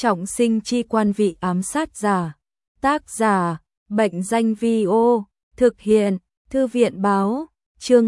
Trọng sinh chi quan vị ám sát giả. Tác giả, Bệnh danh Vi-ô, thực hiện, Thư viện báo, chương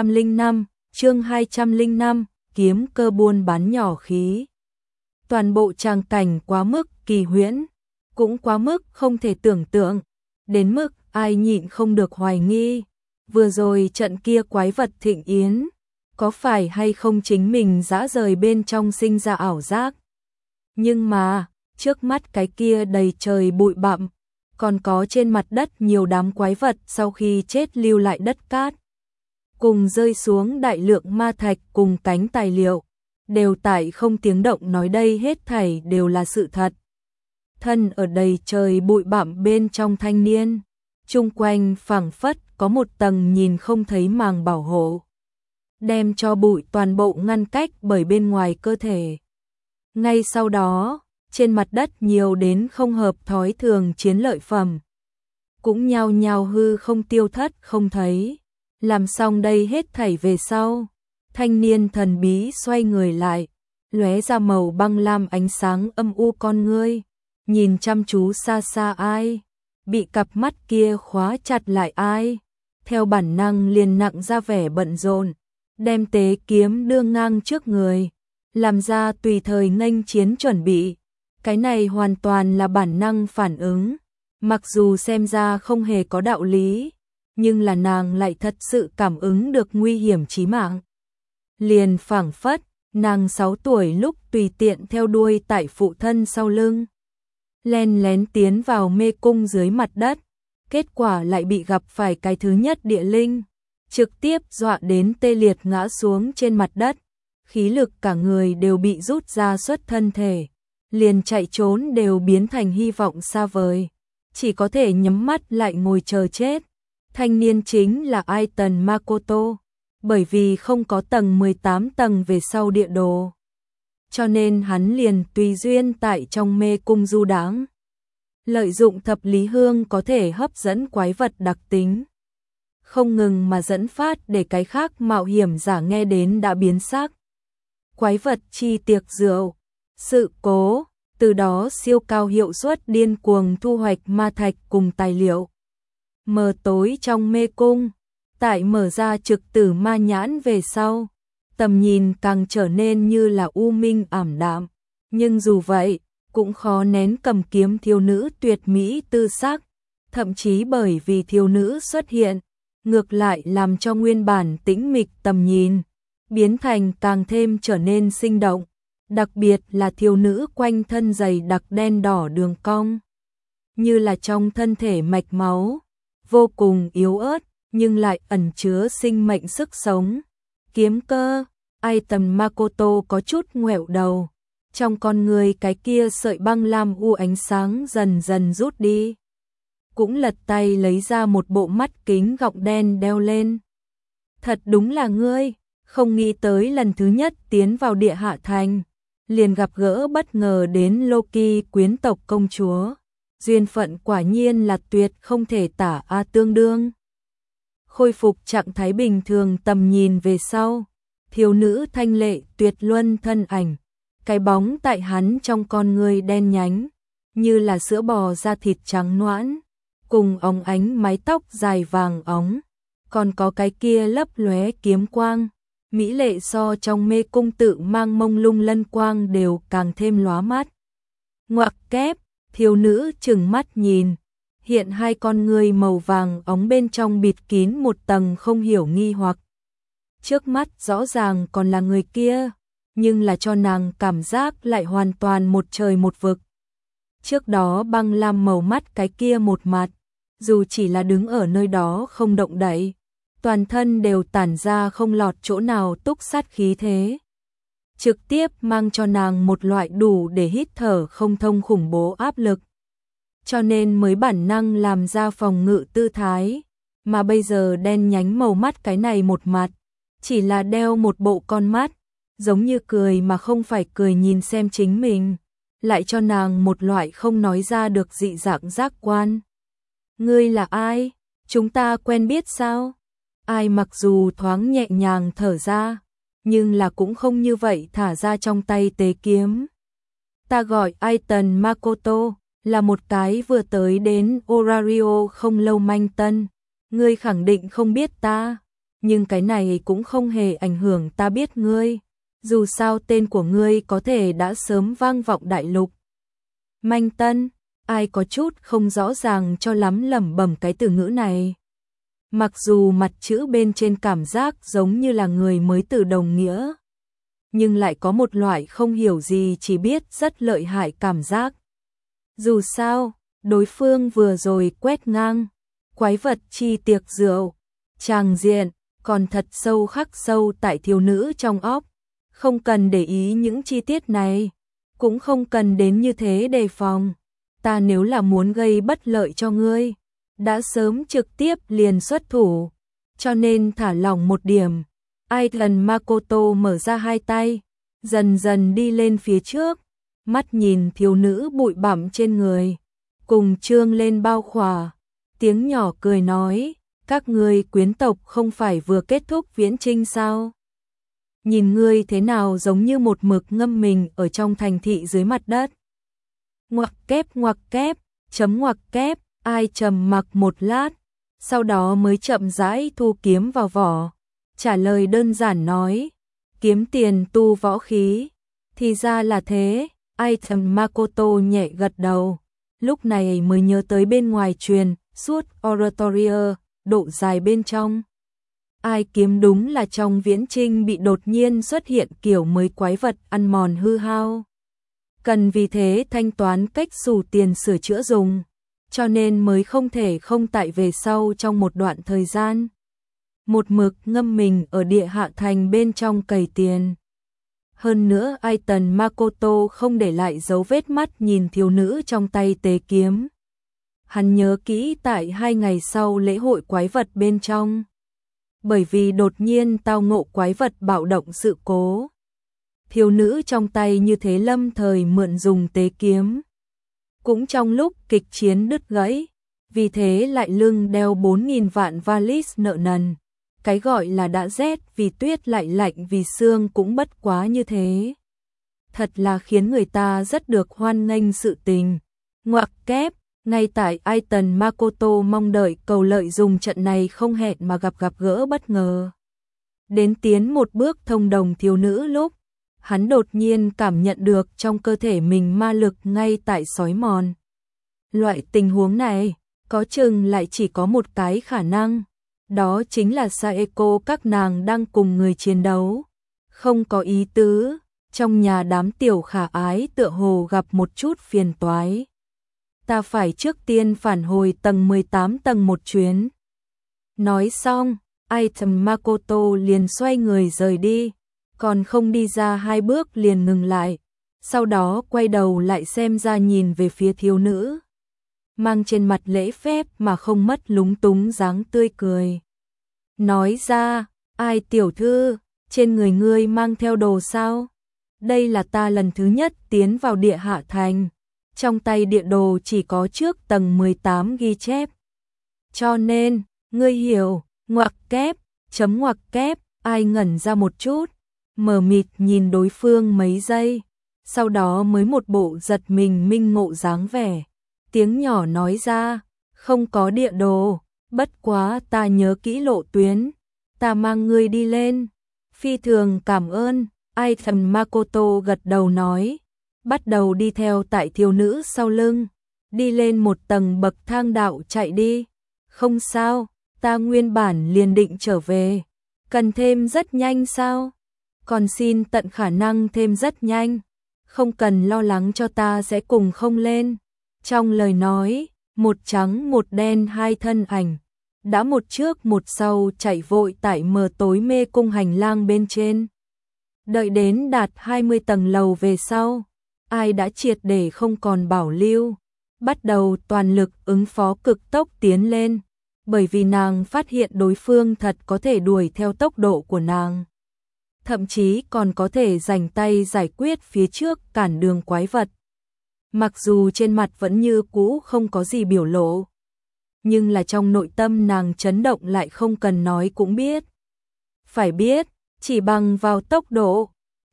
205, kiếm cơ buôn bán nhỏ khí. Toàn bộ tràng cảnh quá mức kỳ huyễn, cũng quá mức không thể tưởng tượng, đến mức ai nhịn không được hoài nghi. Vừa rồi trận kia quái vật thịnh yến, có phải hay không chính mình dã rời bên trong sinh ra ảo giác? Nhưng mà, trước mắt cái kia đầy trời bụi bặm, còn có trên mặt đất nhiều đám quái vật sau khi chết lưu lại đất cát. Cùng rơi xuống đại lượng ma thạch cùng cánh tài liệu, đều tại không tiếng động nói đây hết thảy đều là sự thật. Thân ở đầy trời bụi bặm bên trong thanh niên, chung quanh phảng phất có một tầng nhìn không thấy màng bảo hộ, đem cho bụi toàn bộ ngăn cách bởi bên ngoài cơ thể. Ngay sau đó, trên mặt đất nhiều đến không hợp thói thường chiến lợi phẩm, cũng nhao nhao hư không tiêu thất không thấy. Làm xong đây hết thảy về sau, thanh niên thần bí xoay người lại, lóe ra màu băng lam ánh sáng âm u con ngươi, nhìn chăm chú xa xa ai, bị cặp mắt kia khóa chặt lại ai, theo bản năng liền nặng ra vẻ bận rộn, đem tế kiếm đưa ngang trước người, làm ra tùy thời nghênh chiến chuẩn bị. Cái này hoàn toàn là bản năng phản ứng, mặc dù xem ra không hề có đạo lý, nhưng là nàng lại thật sự cảm ứng được nguy hiểm chí mạng. Liền phảng phất, nàng 6 tuổi lúc tùy tiện theo đuôi tại phụ thân sau lưng, len lén tiến vào mê cung dưới mặt đất, kết quả lại bị gặp phải cái thứ nhất địa linh, trực tiếp dọa đến tê liệt ngã xuống trên mặt đất, khí lực cả người đều bị rút ra xuất thân thể, liền chạy trốn đều biến thành hy vọng xa vời, chỉ có thể nhắm mắt lại ngồi chờ chết. Thanh niên chính là Aiton Makoto, bởi vì không có tầng 18 tầng về sau địa đồ, cho nên hắn liền tùy duyên tại trong mê cung du đãng, lợi dụng thập lý hương có thể hấp dẫn quái vật đặc tính, không ngừng mà dẫn phát để cái khác mạo hiểm giả nghe đến đã biến sắc. Quái vật chi tiệc rượu, sự cố, từ đó siêu cao hiệu suất điên cuồng thu hoạch ma thạch cùng tài liệu. Mờ tối trong mê cung, tại mở ra trực tử ma nhãn về sau, tầm nhìn càng trở nên như là u minh ảm đạm, nhưng dù vậy, cũng khó nén cầm kiếm thiếu nữ tuyệt mỹ tư sắc, thậm chí bởi vì thiếu nữ xuất hiện, ngược lại làm cho nguyên bản tĩnh mịch tầm nhìn biến thành càng thêm trở nên sinh động, đặc biệt là thiếu nữ quanh thân dày đặc đen đỏ đường cong, như là trong thân thể mạch máu, vô cùng yếu ớt, nhưng lại ẩn chứa sinh mệnh sức sống. Kiếm cơ, Aiton Makoto có chút ngoẹo đầu, trong con người cái kia sợi băng lam u ánh sáng dần dần rút đi. Cũng lật tay lấy ra một bộ mắt kính gọng đen đeo lên. Thật đúng là ngươi, không nghĩ tới lần thứ nhất tiến vào địa hạ thành, liền gặp gỡ bất ngờ đến Loki quyến tộc công chúa. Duyên phận quả nhiên là tuyệt không thể tả tương đương. Khôi phục trạng thái bình thường tầm nhìn về sau, thiếu nữ thanh lệ tuyệt luân thân ảnh, cái bóng tại hắn trong con người đen nhánh, như là sữa bò da thịt trắng nõn, cùng óng ánh mái tóc dài vàng óng, còn có cái kia lấp lóe kiếm quang, mỹ lệ so trong mê cung tự mang mông lung lân quang đều càng thêm lóa mắt. Ngoặc kép, thiếu nữ trừng mắt nhìn, hiện hai con người màu vàng óng bên trong bịt kín một tầng không hiểu nghi hoặc. Trước mắt rõ ràng còn là người kia, nhưng là cho nàng cảm giác lại hoàn toàn một trời một vực. Trước đó băng lam màu mắt cái kia một mặt, dù chỉ là đứng ở nơi đó không động đậy, toàn thân đều tản ra không lọt chỗ nào túc sát khí thế, trực tiếp mang cho nàng một loại đủ để hít thở không thông khủng bố áp lực, cho nên mới bản năng làm ra phòng ngự tư thái, mà bây giờ đen nhánh màu mắt cái này một mặt, chỉ là đeo một bộ con mắt, giống như cười mà không phải cười nhìn xem chính mình, lại cho nàng một loại không nói ra được dị dạng giác quan. Ngươi là ai? Chúng ta quen biết sao? Ai mặc dù thoáng nhẹ nhàng thở ra, nhưng là cũng không như vậy thả ra trong tay tế kiếm. Ta gọi Aiton Makoto, là một cái vừa tới đến Orario không lâu manh tân. Ngươi khẳng định không biết ta, nhưng cái này cũng không hề ảnh hưởng ta biết ngươi. Dù sao tên của ngươi có thể đã sớm vang vọng đại lục. Manh tân, ai có chút không rõ ràng cho lắm lẩm bẩm cái từ ngữ này. Mặc dù mặt chữ bên trên cảm giác giống như là người mới từ đồng nghĩa, nhưng lại có một loại không hiểu gì chỉ biết rất lợi hại cảm giác. Dù sao, đối phương vừa rồi quét ngang, quái vật chi tiệc rượu, tràng diện, còn thật sâu khắc sâu tại thiếu nữ trong óc. Không cần để ý những chi tiết này, cũng không cần đến như thế đề phòng. Ta nếu là muốn gây bất lợi cho ngươi, đã sớm trực tiếp liền xuất thủ, cho nên thả lỏng một điểm. Aiton Makoto mở ra hai tay, dần dần đi lên phía trước, mắt nhìn thiếu nữ bụi bặm trên người, cùng trương lên bao khỏa, tiếng nhỏ cười nói, các ngươi quyến tộc không phải vừa kết thúc viễn chinh sao? Nhìn ngươi thế nào giống như một mực ngâm mình ở trong thành thị dưới mặt đất. Ngoặc kép, chấm ngoặc kép, ai trầm mặc một lát, sau đó mới chậm rãi thu kiếm vào vỏ, trả lời đơn giản nói, kiếm tiền tu võ khí, thì ra là thế. Aiton Makoto nhẹ gật đầu, lúc này mới nhớ tới bên ngoài truyền, suốt Oratorio, độ dài bên trong. Ai kiếm đúng là trong viễn trinh bị đột nhiên xuất hiện kiểu mới quái vật ăn mòn hư hao. Cần vì thế thanh toán cách xù tiền sửa chữa dùng, cho nên mới không thể không tại về sau trong một đoạn thời gian. Một mực ngâm mình ở địa hạ thành bên trong cày tiền. Hơn nữa Aiton Makoto không để lại dấu vết mắt nhìn thiếu nữ trong tay tế kiếm. Hắn nhớ kỹ tại 2 ngày sau lễ hội quái vật bên trong. Bởi vì đột nhiên tao ngộ quái vật bạo động sự cố. Thiếu nữ trong tay như thế lâm thời mượn dùng tế kiếm. Cũng trong lúc kịch chiến đứt gãy, vì thế lại lưng đeo 4.000 vạn valis nợ nần. Cái gọi là đã rét vì tuyết lại lạnh vì sương cũng bất quá như thế. Thật là khiến người ta rất được hoan nghênh sự tình. Ngoặc kép, ngay tại Aiton Makoto mong đợi cầu lợi dùng trận này không hẹn mà gặp gỡ bất ngờ. Đến tiến một bước thông đồng thiếu nữ lúc, hắn đột nhiên cảm nhận được trong cơ thể mình ma lực ngay tại xói mòn. Loại tình huống này, có chừng lại chỉ có một cái khả năng. Đó chính là Saeko các nàng đang cùng người chiến đấu. Không có ý tứ, trong nhà đám tiểu khả ái tựa hồ gặp một chút phiền toái. Ta phải trước tiên phản hồi tầng 18 tầng một chuyến. Nói xong, Aiton Makoto liền xoay người rời đi, còn không đi ra 2 bước liền ngừng lại. Sau đó quay đầu lại xem ra nhìn về phía thiếu nữ. Mang trên mặt lễ phép mà không mất lúng túng dáng tươi cười. Nói ra, ai tiểu thư, trên người ngươi mang theo đồ sao? Đây là ta lần thứ nhất tiến vào địa hạ thành. Trong tay địa đồ chỉ có trước tầng 18 ghi chép. Cho nên, ngươi hiểu, ngoặc kép, chấm ngoặc kép, ai ngẩn ra một chút, mờ mịt nhìn đối phương mấy giây, sau đó mới một bộ giật mình minh ngộ dáng vẻ. Tiếng nhỏ nói ra, không có địa đồ, bất quá ta nhớ kỹ lộ tuyến, ta mang ngươi đi lên. Phi thường cảm ơn, Aiton Makoto gật đầu nói, bắt đầu đi theo tại thiếu nữ sau lưng, đi lên một tầng bậc thang đạo chạy đi. Không sao, ta nguyên bản liền định trở về, cần thêm rất nhanh sao? Còn xin tận khả năng thêm rất nhanh, không cần lo lắng cho ta sẽ cùng không lên. Trong lời nói, một trắng một đen hai thân ảnh, đã một trước một sau chạy vội tại mờ tối mê cung hành lang bên trên. Đợi đến đạt 20 tầng lầu về sau, ai đã triệt để không còn bảo lưu, bắt đầu toàn lực ứng phó cực tốc tiến lên, bởi vì nàng phát hiện đối phương thật có thể đuổi theo tốc độ của nàng. Thậm chí còn có thể rảnh tay giải quyết phía trước cản đường quái vật. Mặc dù trên mặt vẫn như cũ không có gì biểu lộ, nhưng là trong nội tâm nàng chấn động lại không cần nói cũng biết. Phải biết, chỉ bằng vào tốc độ,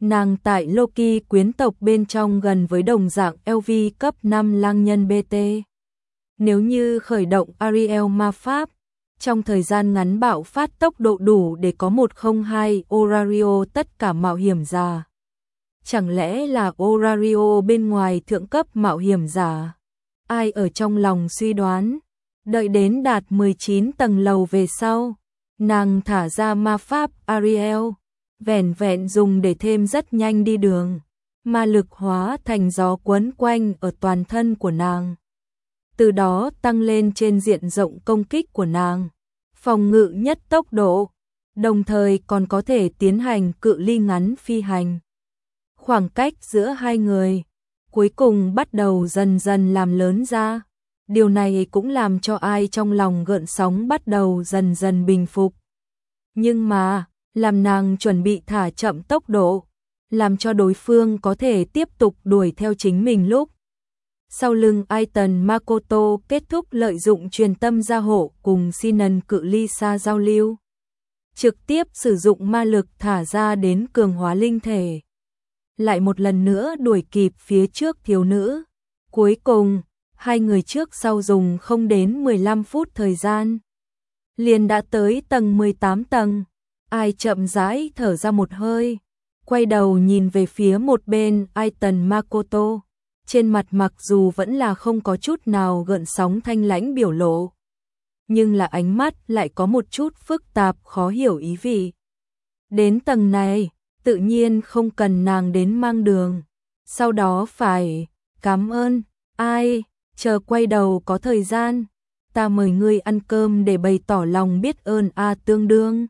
Nàng tại Loki quyến tộc bên trong gần với đồng dạng LV cấp 5 lang nhân BT. Nếu như khởi động Ariel ma pháp, trong thời gian ngắn bạo phát tốc độ đủ để có 102 Orario tất cả mạo hiểm giả. Chẳng lẽ là Orario bên ngoài thượng cấp mạo hiểm giả? Ai ở trong lòng suy đoán, đợi đến đạt 19 tầng lầu về sau, nàng thả ra ma pháp Ariel, vẻn vẹn dùng để thêm rất nhanh đi đường, ma lực hóa thành gió quấn quanh ở toàn thân của nàng. Từ đó tăng lên trên diện rộng công kích của nàng, phòng ngự nhất tốc độ, đồng thời còn có thể tiến hành cự ly ngắn phi hành. Khoảng cách giữa hai người cuối cùng bắt đầu dần dần làm lớn ra. Điều này cũng làm cho ai trong lòng gợn sóng bắt đầu dần dần bình phục. Nhưng mà, làm nàng chuẩn bị thả chậm tốc độ, làm cho đối phương có thể tiếp tục đuổi theo chính mình lúc. Sau lưng Aiton Makoto kết thúc lợi dụng truyền tâm gia hộ cùng Sinon cự ly xa giao lưu. Trực tiếp sử dụng ma lực thả ra đến cường hóa linh thể. Lại một lần nữa đuổi kịp phía trước thiếu nữ. Cuối cùng, hai người trước sau dùng không đến 15 phút thời gian. Liền đã tới tầng 18 tầng. Ai chậm rãi thở ra một hơi. Quay đầu nhìn về phía một bên Aiton Makoto. Trên mặt mặc dù vẫn là không có chút nào gợn sóng thanh lãnh biểu lộ. Nhưng là ánh mắt lại có một chút phức tạp khó hiểu ý vị. Đến tầng này, tự nhiên không cần nàng đến mang đường. Sau đó phải, cảm ơn, ai, chờ quay đầu có thời gian. Ta mời ngươi ăn cơm để bày tỏ lòng biết ơn tương đương.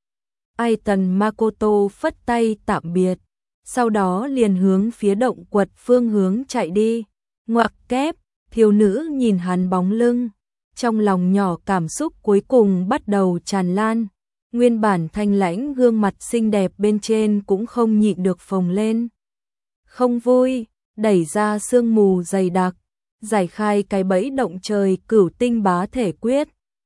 Aiton Makoto phất tay tạm biệt. Sau đó liền hướng phía động quật phương hướng chạy đi. Ngoặc kép, thiếu nữ nhìn hắn bóng lưng. Trong lòng nhỏ cảm xúc cuối cùng bắt đầu tràn lan. Nguyên bản thanh lãnh gương mặt xinh đẹp bên trên cũng không nhịn được phồng lên. Không vui, đẩy ra sương mù dày đặc. Giải khai cái bẫy động trời cửu tinh bá thể quyết.